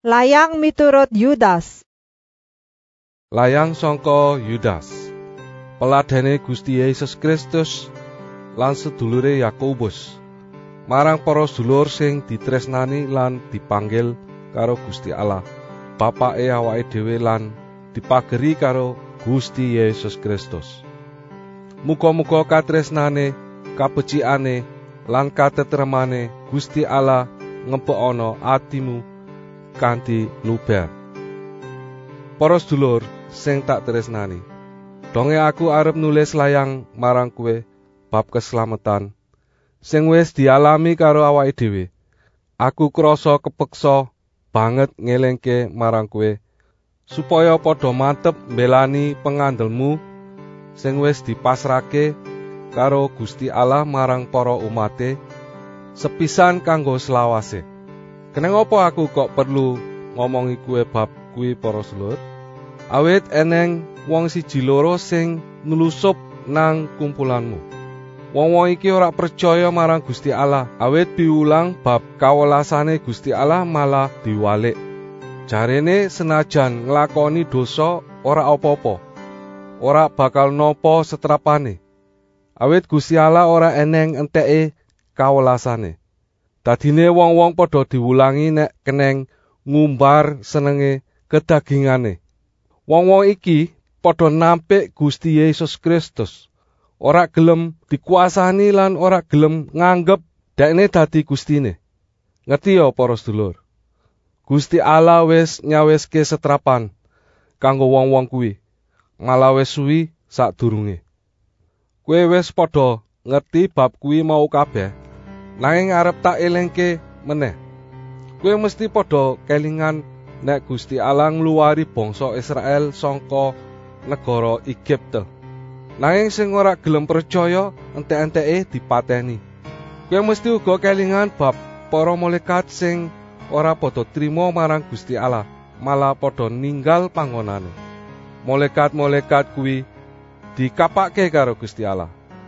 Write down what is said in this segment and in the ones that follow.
Layang miturut Yudas. Layang sangka Yudas. Peladene Gusti Yesus Kristus lan sedulure Yakobus. Marang para sedulur sing ditresnani lan dipanggil karo Gusti Allah, Bapake awake dhewe lan dipageri karo Gusti Yesus Kristus. Muga-muga katresnane, kabecikane lan katetremane Gusti Allah ngempekana atimu kanthi luber. Para sedulur sing tak tresnani, donge aku arep nulis layang marang kowe bab keslametan sing wis dialami karo awake dhewe. Aku krasa kepeksa banget ngelingke marang kowe supaya padha mantep mbelani pengandelmu sing wis dipasrahke karo Gusti Allah marang para umate sepisan kanggo selawase. Keneng apa aku kok perlu ngomongi kowe bab kuwi para sedulur? Awit eneng wong siji loro sing nulusup nang kumpulanmu. Wong-wong iki ora percaya marang Gusti Allah, awit piulang bab kawelasane Gusti Allah malah diwalik. Jarene senajan nglakoni dosa ora apa-apa, ora bakal nopo setrapane. Awit Gusti Allah ora eneng enteke kawelasane. Dadine wong-wong padha diwulangi nek keneng ngumbar senenge kedagingane. Wong-wong iki padha nampik Gusti Yesus Kristus, ora gelem dikuasani lan ora gelem nganggep dekne dadi gustine. Ngerti ya para sedulur? Gusti Allah wis nyawiske setrapan kanggo wong-wong kuwi, malah wis suwi sadurunge. Kowe wis padha ngerti bab kuwi mau kabeh, nanging arep tak elingke meneh. Kowe mesti padha kelingan nek Gusti Allah ngluwari bangsa Israel saka negara Egypte. Nanging sing ora gelem percaya entek-enteke dipateni. Kowe mesti uga kelingan bab para malaikat sing ora padha trima marang Gusti Allah, malah padha ninggal panggonane. Malaikat-malaikat kuwi dikapake karo Gusti Allah.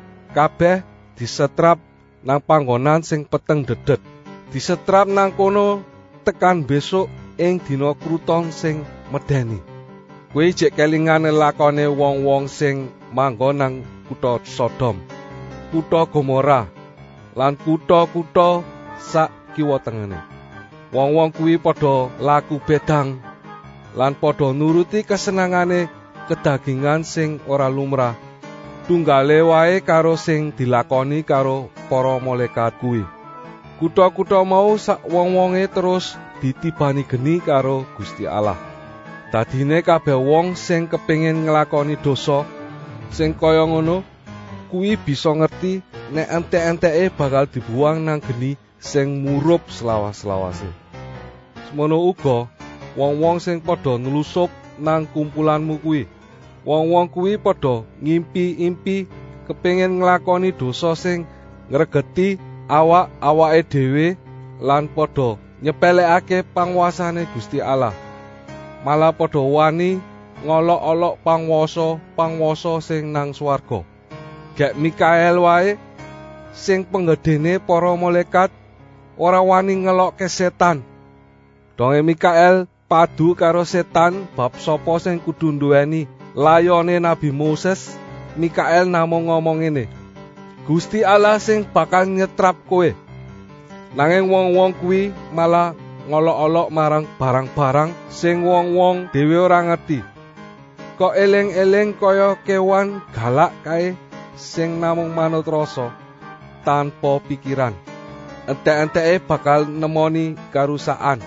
Kabeh disetrap nang panggonan sing peteng dedet. Disetrap nang kono tekan besok ing dina kruton sing medeni. Kowe jek kelingan lakone wong-wong sing manggon nang kutha Sodom, kutha Gomora, lan kutha-kutha sak kiwa tengene. Wong-wong kuwi padha laku bedang lan padha nuruti kesenangane kedagingan sing ora lumrah. Tunggale wae karo sing dilakoni karo para malaikat kuwi. Kutha-kutha mau sak wong-wonge terus ditibani geni karo Gusti Allah. Dadine kabeh wong sing kepengin nglakoni dosa sing kaya ngono kuwi bisa ngerti nek entek-enteke bakal dibuang nang geni sing murup selawas-selawase. Semono uga wong-wong sing padha nulusup nang kumpulanmu kuwi. Wong-wong kuwi padha ngimpi-impi kepengin nglakoni dosa sing ngregeti awake dhewe lan padha nyepelekake panguasane Gusti Allah. Malah padha wani ngolok-olok pangwasa sing nang swarga. Gek Mikael wae sing penggedene para malaikat ora wani ngelokke setan. Donge Mikael padu karo setan bab sapa sing kudu nduweni layone Nabi Moses. Mikael namung ngomong ngene, Gusti Allah sing bakal nyetrap kowe. Nanging wong-wong kuwi malah ngolok-olok marang barang-barang sing wong-wong dhewe ora ngerti. Kok eling-eling kaya kewan galak kae sing namung manut rasa tanpa pikiran. Entek-enteke bakal nemoni karusakan.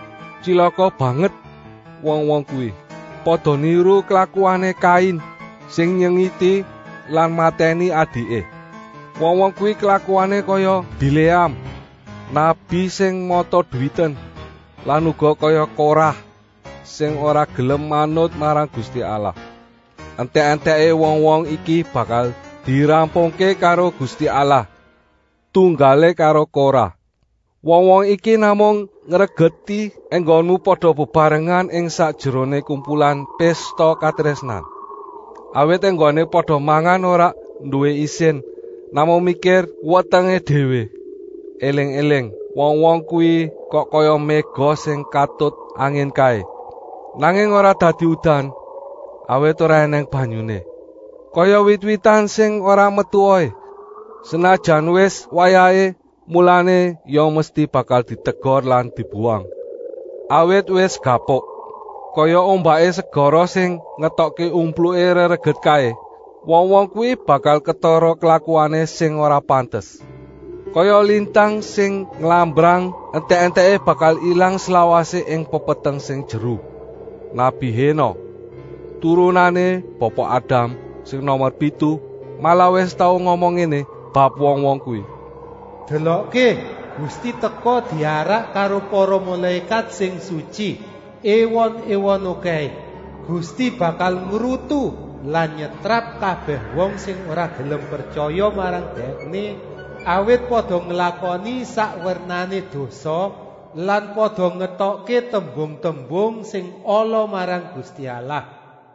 Cilaka banget wong-wong kuwi. Padha niru kelakuane Kain sing nyengiti lan mateni adike. Wong-wong kuwi kelakuane kaya Bileam, nabi sing mata duwiten, lan uga kaya Korah sing ora gelem manut marang Gusti Allah. Entek-enteke wong-wong iki bakal dirampungke karo Gusti Allah, tunggale karo Korah. Wong-wong iki namung ngregeti enggonmu padha bebarengan ing sakjerone kumpulan pesta katresnan. Awit enggone padha mangan ora duwe isin, namung mikir wetenge dhewe. Eling-eling Wong-wong kuwi kok kaya mega sing katut angin kae. Nanging ora dadi udan, awit ora eneng banyune. Kaya wit-witan sing ora metu oe. Senajan wis wayahe, mulane ya mesti bakal ditegor lan dibuang. Awit wis gapuk. Kaya ombake segara sing ngetokke umpluke rereget kae. Wong-wong kuwi bakal ketara kelakuane sing ora pantes. Kaya lintang sing nglambrang, entek-enteke bakal ilang selawase ing pepeteng sing jeru. Nabi Heno, turunane Bapak Adam sing nomor 7, malah wis tau ngomong ngene bab wong-wong kuwi. Delokke, Gusti teka diarak karo para malaikat sing suci, ewon-ewon akeh. Gusti bakal ngrutu lan nyetrap kabeh wong sing ora gelem percaya marang Dekne, awit padha nglakoni sakwernane dosa lan padha ngetokke tembung-tembung sing ala marang Gusti Allah.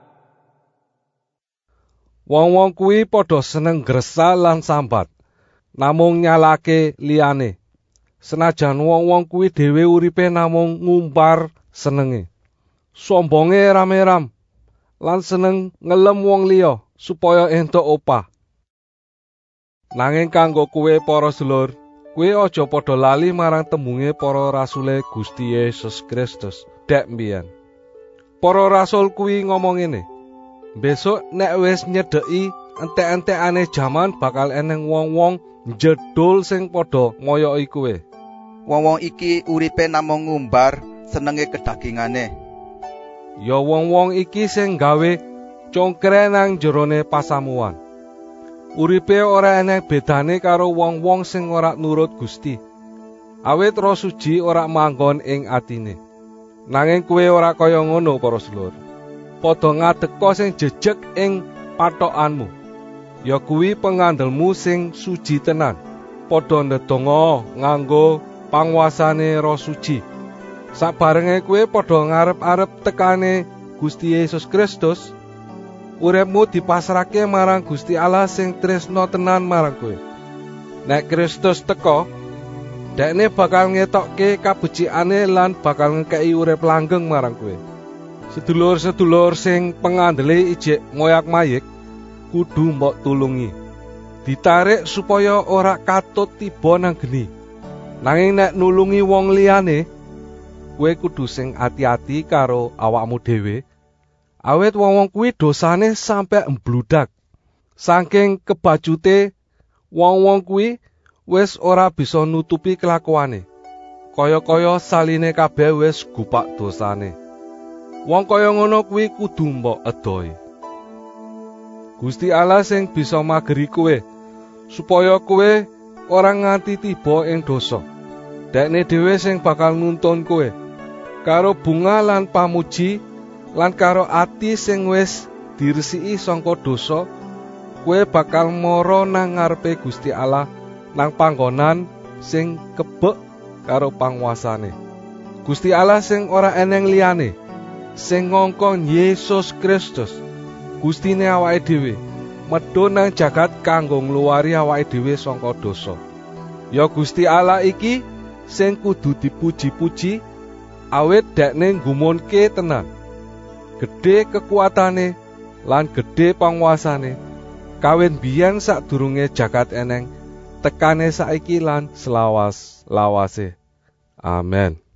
Wong-wong kuwi padha seneng gresah lan sambat, namung nyalake liyane. Senajan wong-wong kuwi dhewe uripe namung ngumbar senenge. Sombonge rame-ram lan seneng ngelem wong liya supaya entuk opah. Nanging kanggo kowe para sedulur, kowe aja padha lali marang tembunge para rasule Gusti Yesus Kristus dek mbiyen. Para rasul kuwi ngomong ngene, besok nek wis nyedeki entek-entekane jaman bakal eneng wong-wong njedul sing padha ngoyoki kowe. Wong-wong iki uripe namung ngumbar senenge kedagingane. Ya wong-wong iki sing gawe congkre nang jerone pasamuan. Uripe ora eneng bedane karo wong-wong sing ora nurut Gusti. Awit Roh Suci ora manggon ing atine. Nanging kowe ora kaya ngono para sedulur. Padha ngadeka sing jejeg ing patokanmu. Ya kuwi pengandelmu sing suci tenan. Padha ndedonga nganggo panguasane Roh Suci. Sabarenge kowe padha ngarep-arep tekane Gusti Yesus Kristus, uripmu dipasrahke marang Gusti Allah sing tresna tenan marang kowe. Nek Kristus teka, Dekne bakal ngetokke kabecikane lan bakal ngekeki urip langgeng marang kowe. Sedulur-sedulur sing pengandele ijik moyak-mayik kudu mbok tulungi. Ditarik supaya ora katut tiba nang geni. Nanging nek nulungi wong liyane, kowe kudu sing ati-ati karo awakmu dhewe. Awit wong-wong kuwi dosane sampe mbludak. Saking kebajute wong-wong kuwi wis ora bisa nutupi kelakuane. Kaya-kaya saline kabeh wis gupak dosane. Wong kaya ngono kuwi kudu mbok edoi. Gusti Allah sing bisa mageri kowe supaya kowe ora nganti tiba ing dosa. Dekne dhewe sing bakal nuntun kowe karo bunga lan pamuji lan karo ati sing wis diresiki sangka dosa. Kowe bakal mara nang ngarepe Gusti Allah nang panggonan sing kebek karo panguasane. Gusti Allah sing ora eneng liyane, sing ngongkon Yesus Kristus, Gustine awake dhewe, medhun nang jagat kanggo ngluwari awake dhewe sangka dosa. Ya Gusti Allah iki sing kudu dipuji-puji, awit Dekne nggumunke tenan. Gedhe kekuatane lan gedhe panguasane, kawin biyen sadurunge jagat eneng, tekane saiki lan selawas-lawase. Amen.